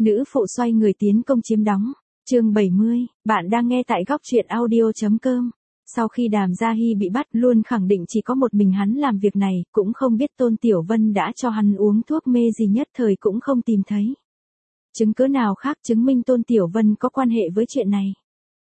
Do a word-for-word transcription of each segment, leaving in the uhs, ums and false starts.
Nữ phụ xoay người tiến công chiếm đóng. Chương bảy mươi, bạn đang nghe tại góc truyện audio.com. Sau khi Đàm Gia Hy bị bắt, luôn khẳng định chỉ có một mình hắn làm việc này, cũng không biết Tôn Tiểu Vân đã cho hắn uống thuốc mê gì, nhất thời cũng không tìm thấy chứng cứ nào khác chứng minh Tôn Tiểu Vân có quan hệ với chuyện này.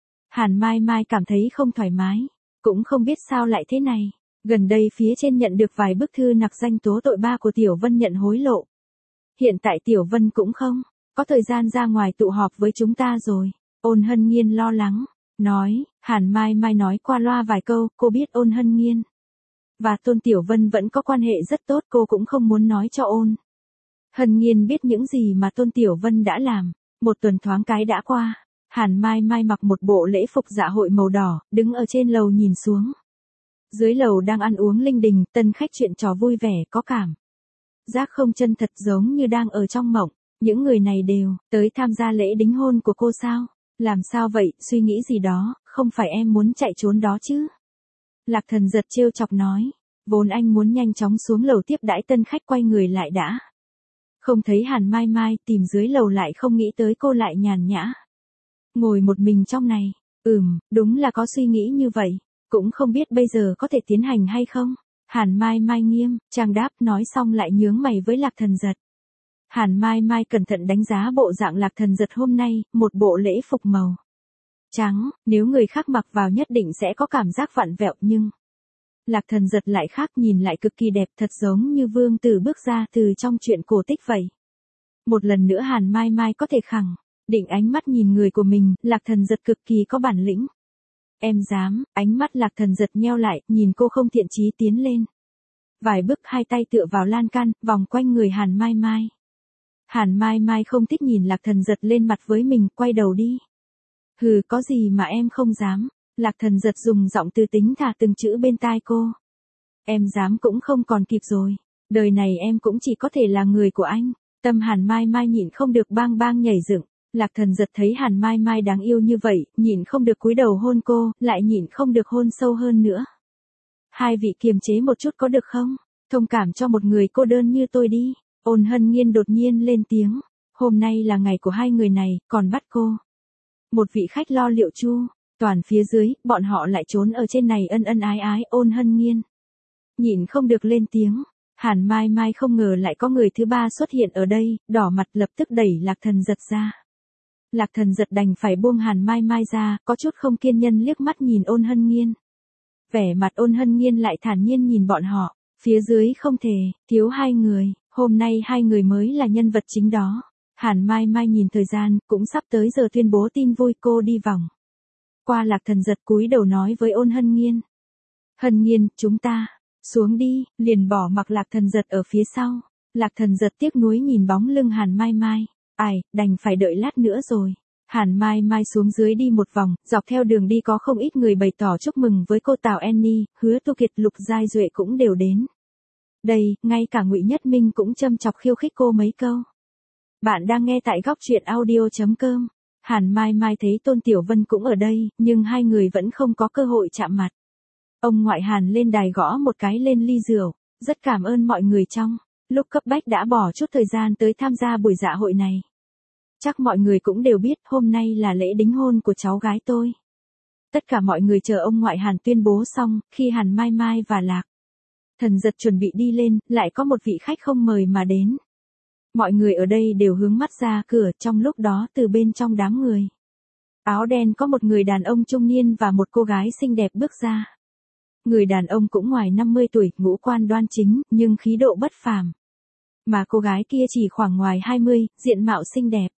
Hàn Mai Mai cảm thấy không thoải mái, cũng không biết sao lại thế này. Gần đây phía trên nhận được vài bức thư nặc danh tố tội ba của Tiểu Vân nhận hối lộ. Hiện tại Tiểu Vân cũng không có thời gian ra ngoài tụ họp với chúng ta rồi. Ôn Hân Nhiên lo lắng, nói. Hàn Mai Mai nói qua loa vài câu, cô biết Ôn Hân Nhiên và Tôn Tiểu Vân vẫn có quan hệ rất tốt, cô cũng không muốn nói cho Ôn Hân Nhiên biết những gì mà Tôn Tiểu Vân đã làm. Một tuần thoáng cái đã qua, Hàn Mai Mai mặc một bộ lễ phục dạ hội màu đỏ, đứng ở trên lầu nhìn xuống. Dưới lầu đang ăn uống linh đình, tân khách chuyện trò vui vẻ, có cảm giác không chân thật, giống như đang ở trong mộng. Những người này đều tới tham gia lễ đính hôn của cô sao? Làm sao vậy, suy nghĩ gì đó, không phải em muốn chạy trốn đó chứ? Lạc Thần Giật trêu chọc nói. Vốn anh muốn nhanh chóng xuống lầu tiếp đãi tân khách, quay người lại đã không thấy Hàn Mai Mai, tìm dưới lầu lại không nghĩ tới cô lại nhàn nhã ngồi một mình trong này. Ừm, đúng là có suy nghĩ như vậy, cũng không biết bây giờ có thể tiến hành hay không. Hàn Mai Mai nghiêm trang đáp, nói xong lại nhướng mày với Lạc Thần Giật. Hàn Mai Mai cẩn thận đánh giá bộ dạng Lạc Thần Giật hôm nay, một bộ lễ phục màu trắng, nếu người khác mặc vào nhất định sẽ có cảm giác vặn vẹo, nhưng Lạc Thần Giật lại khác, nhìn lại cực kỳ đẹp, thật giống như vương tử bước ra từ trong truyện cổ tích vậy. Một lần nữa Hàn Mai Mai có thể khẳng định ánh mắt nhìn người của mình, Lạc Thần Giật cực kỳ có bản lĩnh. Em dám? Ánh mắt Lạc Thần Giật nheo lại, nhìn cô không thiện chí tiến lên vài bước, hai tay tựa vào lan can, vòng quanh người Hàn Mai Mai. Hàn Mai Mai không thích nhìn Lạc Thần Giật lên mặt với mình, quay đầu đi. Hừ, có gì mà em không dám? Lạc Thần Giật dùng giọng từ tính thả từng chữ bên tai cô. Em dám cũng không còn kịp rồi. Đời này em cũng chỉ có thể là người của anh. Tâm Hàn Mai Mai nhịn không được bang bang nhảy dựng. Lạc Thần Giật thấy Hàn Mai Mai đáng yêu như vậy, nhịn không được cúi đầu hôn cô, lại nhịn không được hôn sâu hơn nữa. Hai vị kiềm chế một chút có được không? Thông cảm cho một người cô đơn như tôi đi. Ôn Hân Nhiên đột nhiên lên tiếng. Hôm nay là ngày của hai người này, còn bắt cô một vị khách lo liệu chu toàn phía dưới, bọn họ lại trốn ở trên này ân ân ái ái. Ôn Hân Nhiên nhịn không được lên tiếng. Hàn Mai Mai không ngờ lại có người thứ ba xuất hiện ở đây, đỏ mặt lập tức đẩy Lạc Thần Giật ra. Lạc Thần Giật đành phải buông Hàn Mai Mai ra, có chút không kiên nhẫn liếc mắt nhìn Ôn Hân Nhiên. Vẻ mặt Ôn Hân Nhiên lại thản nhiên nhìn bọn họ, phía dưới không thể thiếu hai người, hôm nay hai người mới là nhân vật chính đó. Hàn Mai Mai nhìn thời gian, cũng sắp tới giờ tuyên bố tin vui, cô đi vòng qua Lạc Thần Giật, cúi đầu nói với Ôn Hân Nhiên. Hân Nhiên, chúng ta xuống đi, liền bỏ mặc Lạc Thần Giật ở phía sau. Lạc Thần Giật tiếc nuối nhìn bóng lưng Hàn Mai Mai. Ai, đành phải đợi lát nữa rồi. Hàn Mai Mai xuống dưới đi một vòng, dọc theo đường đi có không ít người bày tỏ chúc mừng với cô. Tào Annie, Hứa Tu Kiệt, Lục Giai Duệ cũng đều đến đây, ngay cả Ngụy Nhất Minh cũng châm chọc khiêu khích cô mấy câu. Bạn đang nghe tại góc truyện audio.com. Hàn Mai Mai thấy Tôn Tiểu Vân cũng ở đây, nhưng hai người vẫn không có cơ hội chạm mặt. Ông ngoại Hàn lên đài gõ một cái lên ly rượu, rất cảm ơn mọi người trong lúc cấp bách đã bỏ chút thời gian tới tham gia buổi dạ hội này. Chắc mọi người cũng đều biết hôm nay là lễ đính hôn của cháu gái tôi. Tất cả mọi người chờ ông ngoại Hàn tuyên bố xong, khi Hàn Mai Mai và Lạc Thần Giật chuẩn bị đi lên, lại có một vị khách không mời mà đến. Mọi người ở đây đều hướng mắt ra cửa, trong lúc đó từ bên trong đám người áo đen có một người đàn ông trung niên và một cô gái xinh đẹp bước ra. Người đàn ông cũng ngoài năm mươi tuổi, ngũ quan đoan chính, nhưng khí độ bất phàm. Mà cô gái kia chỉ khoảng ngoài hai mươi, diện mạo xinh đẹp.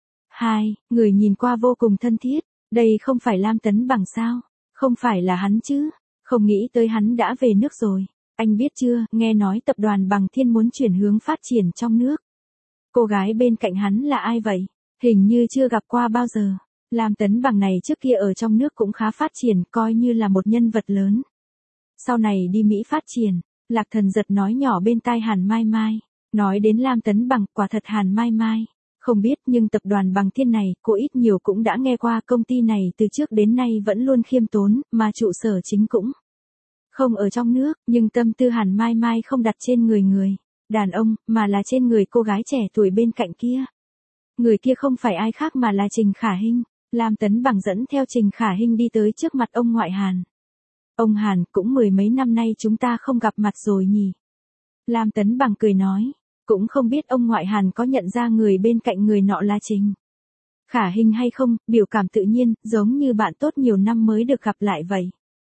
Hai, người nhìn qua vô cùng thân thiết. Đây không phải Lam Tấn Bằng sao? Không phải là hắn chứ? Không nghĩ tới hắn đã về nước rồi. Anh biết chưa, nghe nói tập đoàn Bằng Thiên muốn chuyển hướng phát triển trong nước. Cô gái bên cạnh hắn là ai vậy? Hình như chưa gặp qua bao giờ. Lam Tấn Bằng này trước kia ở trong nước cũng khá phát triển, coi như là một nhân vật lớn. Sau này đi Mỹ phát triển. Lạc Thần Giật nói nhỏ bên tai Hàn Mai Mai. Nói đến Lam Tấn Bằng, quả thật Hàn Mai Mai không biết, nhưng tập đoàn Bằng Thiên này, cô ít nhiều cũng đã nghe qua. Công ty này từ trước đến nay vẫn luôn khiêm tốn, mà trụ sở chính cũng không ở trong nước, nhưng tâm tư Hàn Mai Mai không đặt trên người người đàn ông, mà là trên người cô gái trẻ tuổi bên cạnh kia. Người kia không phải ai khác mà là Trình Khả Hinh. Lam Tấn Bằng dẫn theo Trình Khả Hinh đi tới trước mặt ông ngoại Hàn. Ông Hàn, cũng mười mấy năm nay chúng ta không gặp mặt rồi nhỉ? Lam Tấn Bằng cười nói, cũng không biết ông ngoại Hàn có nhận ra người bên cạnh người nọ là Trình Khả Hinh hay không, biểu cảm tự nhiên, giống như bạn tốt nhiều năm mới được gặp lại vậy.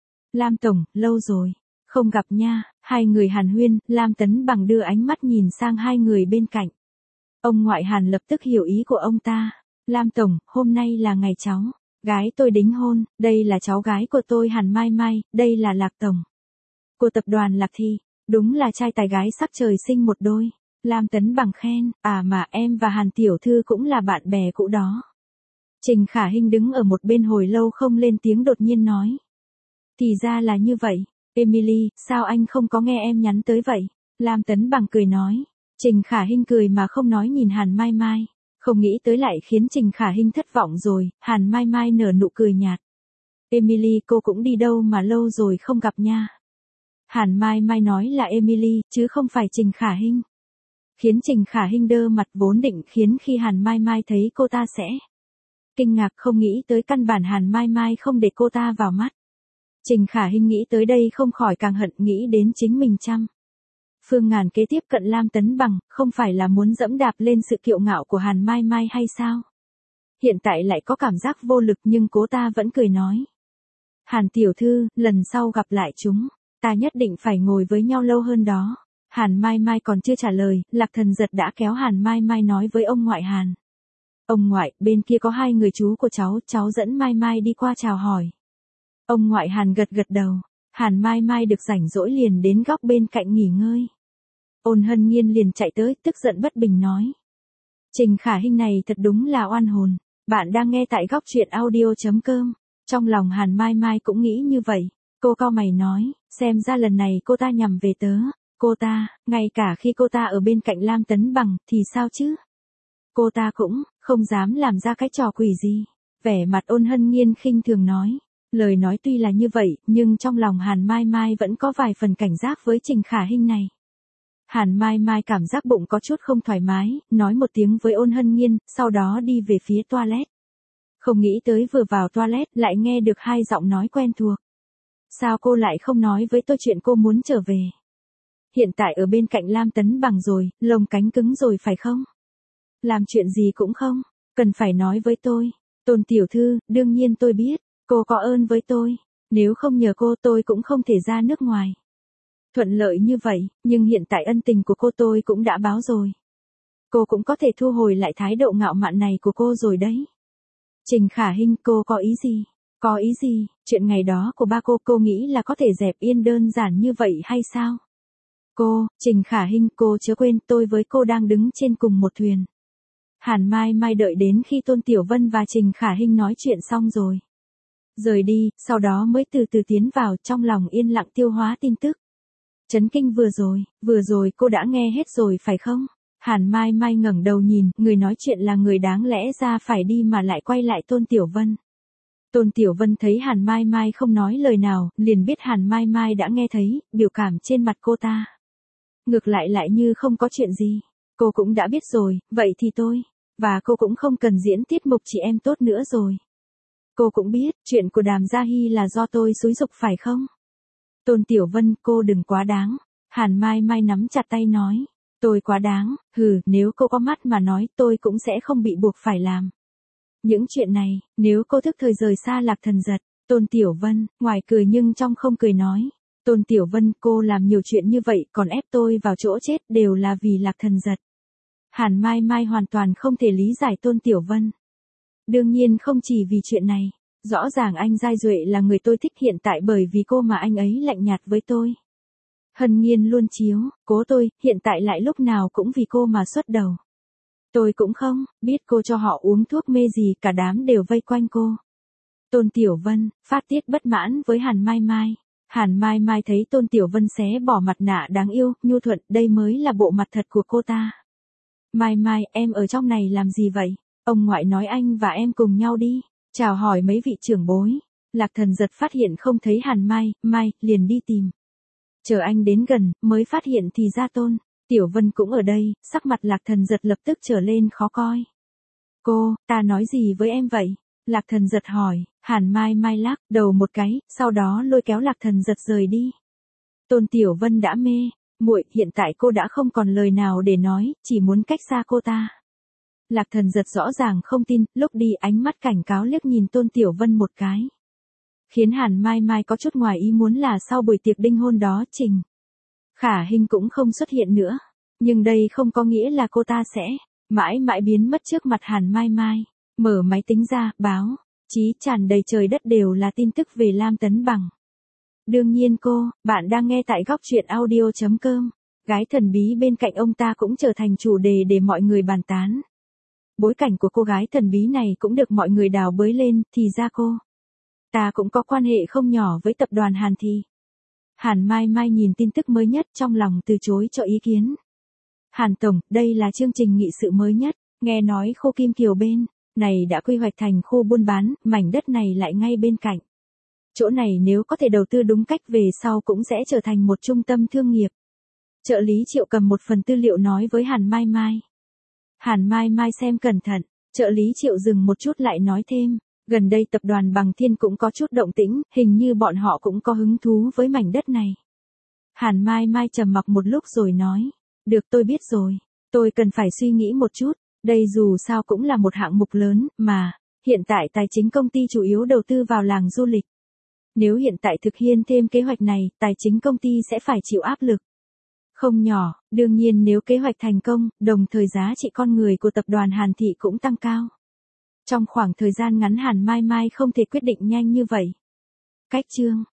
Lam Tổng, lâu rồi, không gặp nha. Hai người hàn huyên, Lam Tấn Bằng đưa ánh mắt nhìn sang hai người bên cạnh. Ông ngoại Hàn lập tức hiểu ý của ông ta. Lam Tổng, hôm nay là ngày cháu gái tôi đính hôn, đây là cháu gái của tôi Hàn Mai Mai, đây là Lạc Tổng của tập đoàn Lạc Thị, đúng là trai tài gái sắc trời sinh một đôi. Lam Tấn Bằng khen, à mà em và Hàn Tiểu Thư cũng là bạn bè cũ đó. Trình Khả Hinh đứng ở một bên hồi lâu không lên tiếng đột nhiên nói. Thì ra là như vậy, Emily, sao anh không có nghe em nhắn tới vậy? Lam Tấn Bằng cười nói. Trình Khả Hinh cười mà không nói nhìn Hàn Mai Mai. Không nghĩ tới lại khiến Trình Khả Hinh thất vọng rồi, Hàn Mai Mai nở nụ cười nhạt. Emily cô cũng đi đâu mà lâu rồi không gặp nha. Hàn Mai Mai nói là Emily, chứ không phải Trình Khả Hinh. Khiến Trình Khả Hinh đơ mặt vốn định khiến khi Hàn Mai Mai thấy cô ta sẽ kinh ngạc không nghĩ tới căn bản Hàn Mai Mai không để cô ta vào mắt. Trình Khả Hinh nghĩ tới đây không khỏi càng hận nghĩ đến chính mình chăm. Phương Ngàn kế tiếp cận Lam Tấn Bằng, không phải là muốn dẫm đạp lên sự kiêu ngạo của Hàn Mai Mai hay sao? Hiện tại lại có cảm giác vô lực nhưng cô ta vẫn cười nói. Hàn Tiểu Thư, lần sau gặp lại chúng, ta nhất định phải ngồi với nhau lâu hơn đó. Hàn Mai Mai còn chưa trả lời, Lạc Thần Giật đã kéo Hàn Mai Mai nói với ông ngoại Hàn. Ông ngoại, bên kia có hai người chú của cháu, cháu dẫn Mai Mai đi qua chào hỏi. Ông ngoại Hàn gật gật đầu, Hàn Mai Mai được rảnh rỗi liền đến góc bên cạnh nghỉ ngơi. Ôn Hân Nhiên liền chạy tới, tức giận bất bình nói. Trình Khả Hinh này thật đúng là oan hồn, bạn đang nghe tại góc truyện audio chấm com. Trong lòng Hàn Mai Mai cũng nghĩ như vậy, cô cau mày nói, xem ra lần này cô ta nhằm về tớ. Cô ta, ngay cả khi cô ta ở bên cạnh Lam Tấn Bằng, thì sao chứ? Cô ta cũng không dám làm ra cái trò quỷ gì. Vẻ mặt Ôn Hân Nhiên khinh thường nói. Lời nói tuy là như vậy, nhưng trong lòng Hàn Mai Mai vẫn có vài phần cảnh giác với Trình Khả Hinh này. Hàn Mai Mai cảm giác bụng có chút không thoải mái, nói một tiếng với Ôn Hân Nhiên, sau đó đi về phía toilet. Không nghĩ tới vừa vào toilet lại nghe được hai giọng nói quen thuộc. Sao cô lại không nói với tôi chuyện cô muốn trở về? Hiện tại ở bên cạnh Lam Tấn Bằng rồi, lồng cánh cứng rồi phải không? Làm chuyện gì cũng không, cần phải nói với tôi. Tôn Tiểu Thư, đương nhiên tôi biết, cô có ơn với tôi. Nếu không nhờ cô tôi cũng không thể ra nước ngoài. Thuận lợi như vậy, nhưng hiện tại ân tình của cô tôi cũng đã báo rồi. Cô cũng có thể thu hồi lại thái độ ngạo mạn này của cô rồi đấy. Trình Khả Hinh, cô có ý gì? Có ý gì? Chuyện ngày đó của ba cô, cô nghĩ là có thể dẹp yên đơn giản như vậy hay sao? Cô, Trình Khả Hinh, cô chớ quên tôi với cô đang đứng trên cùng một thuyền. Hàn Mai Mai đợi đến khi Tôn Tiểu Vân và Trình Khả Hinh nói chuyện xong rồi. Rời đi, sau đó mới từ từ tiến vào trong lòng yên lặng tiêu hóa tin tức. Chấn kinh vừa rồi, vừa rồi cô đã nghe hết rồi phải không? Hàn Mai Mai ngẩng đầu nhìn, người nói chuyện là người đáng lẽ ra phải đi mà lại quay lại Tôn Tiểu Vân. Tôn Tiểu Vân thấy Hàn Mai Mai không nói lời nào, liền biết Hàn Mai Mai đã nghe thấy, biểu cảm trên mặt cô ta. Ngược lại lại như không có chuyện gì. Cô cũng đã biết rồi, vậy thì tôi, và cô cũng không cần diễn tiết mục chị em tốt nữa rồi. Cô cũng biết, chuyện của Đàm Gia Hy là do tôi xúi giục phải không? Tôn Tiểu Vân, cô đừng quá đáng. Hàn Mai Mai nắm chặt tay nói. Tôi quá đáng, hừ, nếu cô có mắt mà nói tôi cũng sẽ không bị buộc phải làm. Những chuyện này, nếu cô thức thời rời xa Lạc Thần Giật. Tôn Tiểu Vân, ngoài cười nhưng trong không cười nói. Tôn Tiểu Vân, cô làm nhiều chuyện như vậy còn ép tôi vào chỗ chết đều là vì Lạc Thần Giật. Hàn Mai Mai hoàn toàn không thể lý giải Tôn Tiểu Vân. Đương nhiên không chỉ vì chuyện này. Rõ ràng anh Giai Duệ là người tôi thích hiện tại bởi vì cô mà anh ấy lạnh nhạt với tôi. Hân Nhiên luôn chiếu, cố tôi, hiện tại lại lúc nào cũng vì cô mà xuất đầu. Tôi cũng không, biết cô cho họ uống thuốc mê gì cả đám đều vây quanh cô. Tôn Tiểu Vân, phát tiết bất mãn với Hàn Mai Mai. Hàn Mai Mai thấy Tôn Tiểu Vân xé bỏ mặt nạ đáng yêu, nhu thuận, đây mới là bộ mặt thật của cô ta. Mai Mai, em ở trong này làm gì vậy? Ông ngoại nói anh và em cùng nhau đi. Chào hỏi mấy vị trưởng bối. Lạc Thần Giật phát hiện không thấy Hàn Mai, Mai, liền đi tìm. Chờ anh đến gần, mới phát hiện thì ra Tôn Tiểu Vân cũng ở đây, sắc mặt Lạc Thần Giật lập tức trở lên khó coi. Cô, ta nói gì với em vậy? Lạc Thần Giật hỏi. Hàn Mai Mai lắc đầu một cái, sau đó lôi kéo Lạc Thần Giật rời đi. Tôn Tiểu Vân đã mê, muội, hiện tại cô đã không còn lời nào để nói, chỉ muốn cách xa cô ta. Lạc Thần Giật rõ ràng không tin, lúc đi ánh mắt cảnh cáo liếc nhìn Tôn Tiểu Vân một cái. Khiến Hàn Mai Mai có chút ngoài ý muốn là sau buổi tiệc đính hôn đó Trình Khả Hinh cũng không xuất hiện nữa. Nhưng đây không có nghĩa là cô ta sẽ mãi mãi biến mất trước mặt Hàn Mai Mai. Mở máy tính ra, báo chí tràn đầy trời đất đều là tin tức về Lam Tấn Bằng. Đương nhiên cô, bạn đang nghe tại góc truyện audio chấm com. Gái thần bí bên cạnh ông ta cũng trở thành chủ đề để mọi người bàn tán. Bối cảnh của cô gái thần bí này cũng được mọi người đào bới lên, thì ra cô ta cũng có quan hệ không nhỏ với tập đoàn Hàn Thị. Hàn Mai Mai nhìn tin tức mới nhất trong lòng từ chối cho ý kiến. Hàn Tổng, đây là chương trình nghị sự mới nhất, nghe nói khu Kim Kiều bên này đã quy hoạch thành khu buôn bán, mảnh đất này lại ngay bên cạnh. Chỗ này nếu có thể đầu tư đúng cách về sau cũng sẽ trở thành một trung tâm thương nghiệp. Trợ lý Triệu cầm một phần tư liệu nói với Hàn Mai Mai. Hàn Mai Mai xem cẩn thận, trợ lý Triệu dừng một chút lại nói thêm. Gần đây tập đoàn Bằng Thiên cũng có chút động tĩnh, hình như bọn họ cũng có hứng thú với mảnh đất này. Hàn Mai Mai trầm mặc một lúc rồi nói. Được, tôi biết rồi, tôi cần phải suy nghĩ một chút, đây dù sao cũng là một hạng mục lớn, mà, hiện tại tài chính công ty chủ yếu đầu tư vào làng du lịch. Nếu hiện tại thực hiện thêm kế hoạch này, tài chính công ty sẽ phải chịu áp lực không nhỏ, đương nhiên nếu kế hoạch thành công, đồng thời giá trị con người của tập đoàn Hàn Thị cũng tăng cao. Trong khoảng thời gian ngắn Hàn Mai Mai không thể quyết định nhanh như vậy. Cách chương